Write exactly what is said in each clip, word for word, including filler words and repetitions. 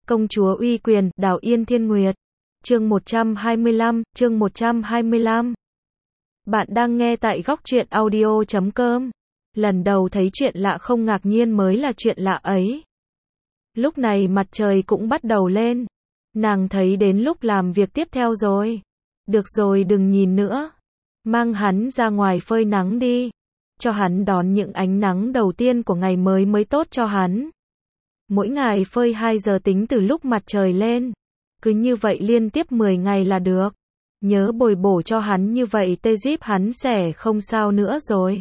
Công chúa uy quyền, Đào Yên Thiên Nguyệt. Chương một trăm hai mươi lăm, chương một trăm hai mươi lăm. Bạn đang nghe tại góc truyện audio chấm com. Lần đầu thấy chuyện lạ không ngạc nhiên mới là chuyện lạ ấy. Lúc này mặt trời cũng bắt đầu lên. Nàng thấy đến lúc làm việc tiếp theo rồi. Được rồi, đừng nhìn nữa. Mang hắn ra ngoài phơi nắng đi. Cho hắn đón những ánh nắng đầu tiên của ngày mới mới tốt cho hắn. Mỗi ngày phơi hai giờ tính từ lúc mặt trời lên. Cứ như vậy liên tiếp mười ngày là được. Nhớ bồi bổ cho hắn như vậy tê díp hắn sẽ không sao nữa rồi.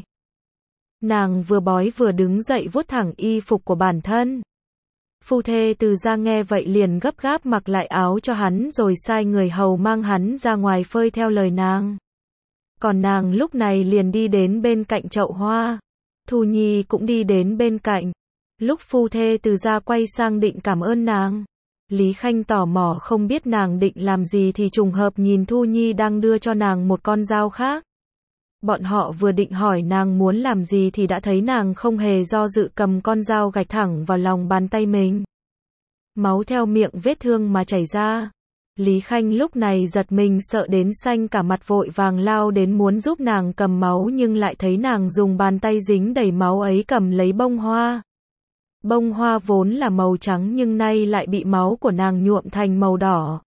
Nàng vừa bói vừa đứng dậy vuốt thẳng y phục của bản thân. Phu thê Từ Gia nghe vậy liền gấp gáp mặc lại áo cho hắn rồi sai người hầu mang hắn ra ngoài phơi theo lời nàng. Còn nàng lúc này liền đi đến bên cạnh chậu hoa. Thu Nhi cũng đi đến bên cạnh. Lúc phu thê Từ Gia quay sang định cảm ơn nàng, Lý Khanh tò mò không biết nàng định làm gì thì trùng hợp nhìn Thu Nhi đang đưa cho nàng một con dao khác. Bọn họ vừa định hỏi nàng muốn làm gì thì đã thấy nàng không hề do dự cầm con dao gạch thẳng vào lòng bàn tay mình. Máu theo miệng vết thương mà chảy ra. Lý Khanh lúc này giật mình sợ đến xanh cả mặt, vội vàng lao đến muốn giúp nàng cầm máu nhưng lại thấy nàng dùng bàn tay dính đầy máu ấy cầm lấy bông hoa. Bông hoa vốn là màu trắng nhưng nay lại bị máu của nàng nhuộm thành màu đỏ.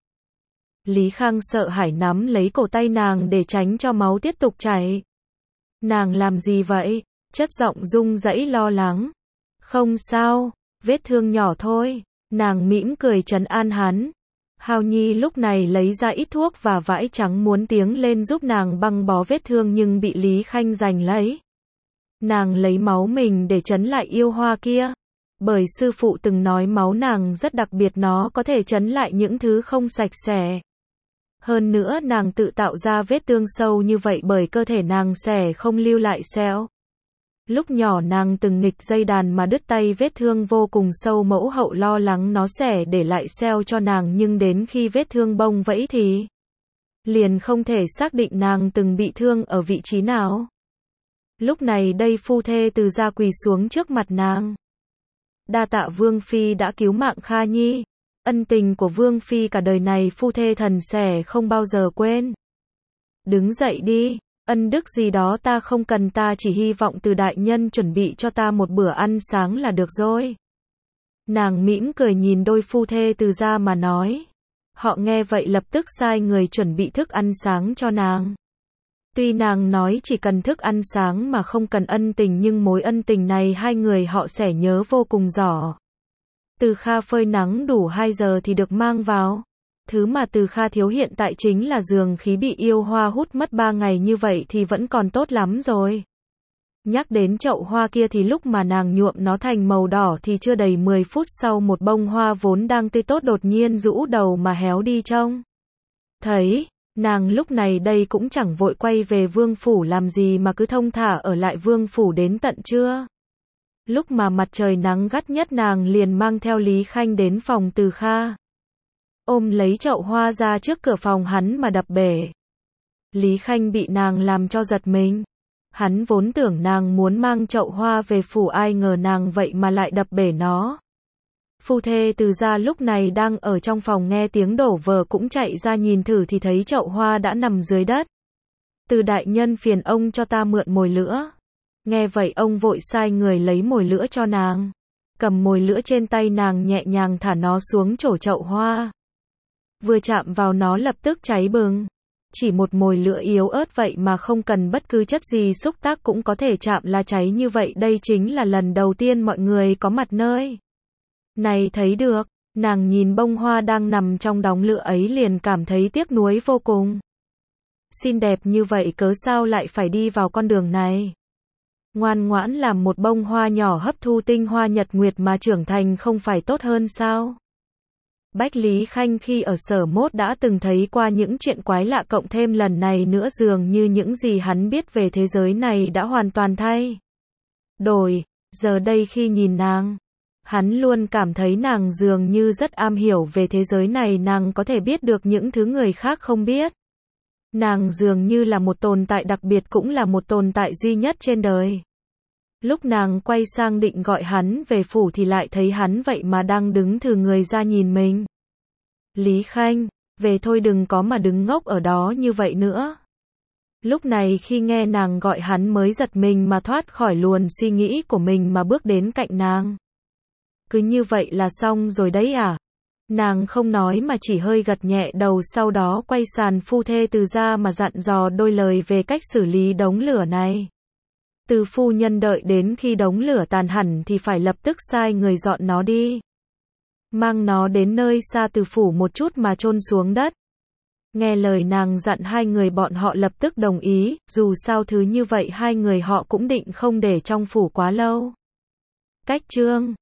Lý Khang sợ hãi nắm lấy cổ tay nàng để tránh cho máu tiếp tục chảy. Nàng làm gì vậy? Chất giọng rung rẩy lo lắng. Không sao, vết thương nhỏ thôi. Nàng mỉm cười trấn an hắn. Hào Nhi lúc này lấy ra ít thuốc và vải trắng muốn tiến lên giúp nàng băng bó vết thương nhưng bị Lý Khanh giành lấy. Nàng lấy máu mình để trấn lại yêu hoa kia. Bởi sư phụ từng nói máu nàng rất đặc biệt, nó có thể trấn lại những thứ không sạch sẽ. Hơn nữa nàng tự tạo ra vết thương sâu như vậy bởi cơ thể nàng sẽ không lưu lại sẹo. Lúc nhỏ nàng từng nghịch dây đàn mà đứt tay, vết thương vô cùng sâu, mẫu hậu lo lắng nó sẽ để lại sẹo cho nàng nhưng đến khi vết thương bong vẫy thì liền không thể xác định nàng từng bị thương ở vị trí nào. Lúc này đây phu thê Từ Gia quỳ xuống trước mặt nàng. Đa tạ Vương Phi đã cứu mạng Kha Nhi. Ân tình của Vương Phi cả đời này phu thê thần sẽ không bao giờ quên. Đứng dậy đi, ân đức gì đó ta không cần, ta chỉ hy vọng từ đại nhân chuẩn bị cho ta một bữa ăn sáng là được rồi. Nàng mỉm cười nhìn đôi phu thê Từ Gia mà nói. Họ nghe vậy lập tức sai người chuẩn bị thức ăn sáng cho nàng. Tuy nàng nói chỉ cần thức ăn sáng mà không cần ân tình nhưng mối ân tình này hai người họ sẽ nhớ vô cùng rõ. Từ Kha phơi nắng đủ hai giờ thì được mang vào. Thứ mà Từ Kha thiếu hiện tại chính là dường khí, bị yêu hoa hút mất ba ngày như vậy thì vẫn còn tốt lắm rồi. Nhắc đến chậu hoa kia thì lúc mà nàng nhuộm nó thành màu đỏ thì chưa đầy mười phút sau một bông hoa vốn đang tươi tốt đột nhiên rũ đầu mà héo đi trông. Thấy, nàng lúc này đây cũng chẳng vội quay về vương phủ làm gì mà cứ thong thả ở lại vương phủ đến tận trưa. Lúc mà mặt trời nắng gắt nhất nàng liền mang theo Lý Khanh đến phòng Từ Kha. Ôm lấy chậu hoa ra trước cửa phòng hắn mà đập bể. Lý Khanh bị nàng làm cho giật mình. Hắn vốn tưởng nàng muốn mang chậu hoa về phủ, ai ngờ nàng vậy mà lại đập bể nó. Phu thê Từ Gia lúc này đang ở trong phòng nghe tiếng đổ vỡ cũng chạy ra nhìn thử thì thấy chậu hoa đã nằm dưới đất. Từ đại nhân phiền ông cho ta mượn mồi lửa. Nghe vậy ông vội sai người lấy mồi lửa cho nàng. Cầm mồi lửa trên tay nàng nhẹ nhàng thả nó xuống chổ chậu hoa. Vừa chạm vào nó lập tức cháy bừng. Chỉ một mồi lửa yếu ớt vậy mà không cần bất cứ chất gì xúc tác cũng có thể chạm là cháy như vậy. Đây chính là lần đầu tiên mọi người có mặt nơi này thấy được. Nàng nhìn bông hoa đang nằm trong đống lửa ấy liền cảm thấy tiếc nuối vô cùng. Xinh đẹp như vậy cớ sao lại phải đi vào con đường này. Ngoan ngoãn làm một bông hoa nhỏ hấp thu tinh hoa nhật nguyệt mà trưởng thành không phải tốt hơn sao? Bách Lý Khanh khi ở Sở Mốt đã từng thấy qua những chuyện quái lạ, cộng thêm lần này nữa dường như những gì hắn biết về thế giới này đã hoàn toàn thay đổi. Giờ đây khi nhìn nàng, hắn luôn cảm thấy nàng dường như rất am hiểu về thế giới này, nàng có thể biết được những thứ người khác không biết. Nàng dường như là một tồn tại đặc biệt, cũng là một tồn tại duy nhất trên đời. Lúc nàng quay sang định gọi hắn về phủ thì lại thấy hắn vậy mà đang đứng thừ người ra nhìn mình. Lý Khanh, về thôi đừng có mà đứng ngốc ở đó như vậy nữa. Lúc này khi nghe nàng gọi hắn mới giật mình mà thoát khỏi luồn suy nghĩ của mình mà bước đến cạnh nàng. Cứ như vậy là xong rồi đấy à? Nàng không nói mà chỉ hơi gật nhẹ đầu, sau đó quay sàn phu thê Từ ra mà dặn dò đôi lời về cách xử lý đống lửa này. Từ phu nhân đợi đến khi đống lửa tàn hẳn thì phải lập tức sai người dọn nó đi. Mang nó đến nơi xa từ phủ một chút mà chôn xuống đất. Nghe lời nàng dặn hai người bọn họ lập tức đồng ý, dù sao thứ như vậy hai người họ cũng định không để trong phủ quá lâu. Cách chương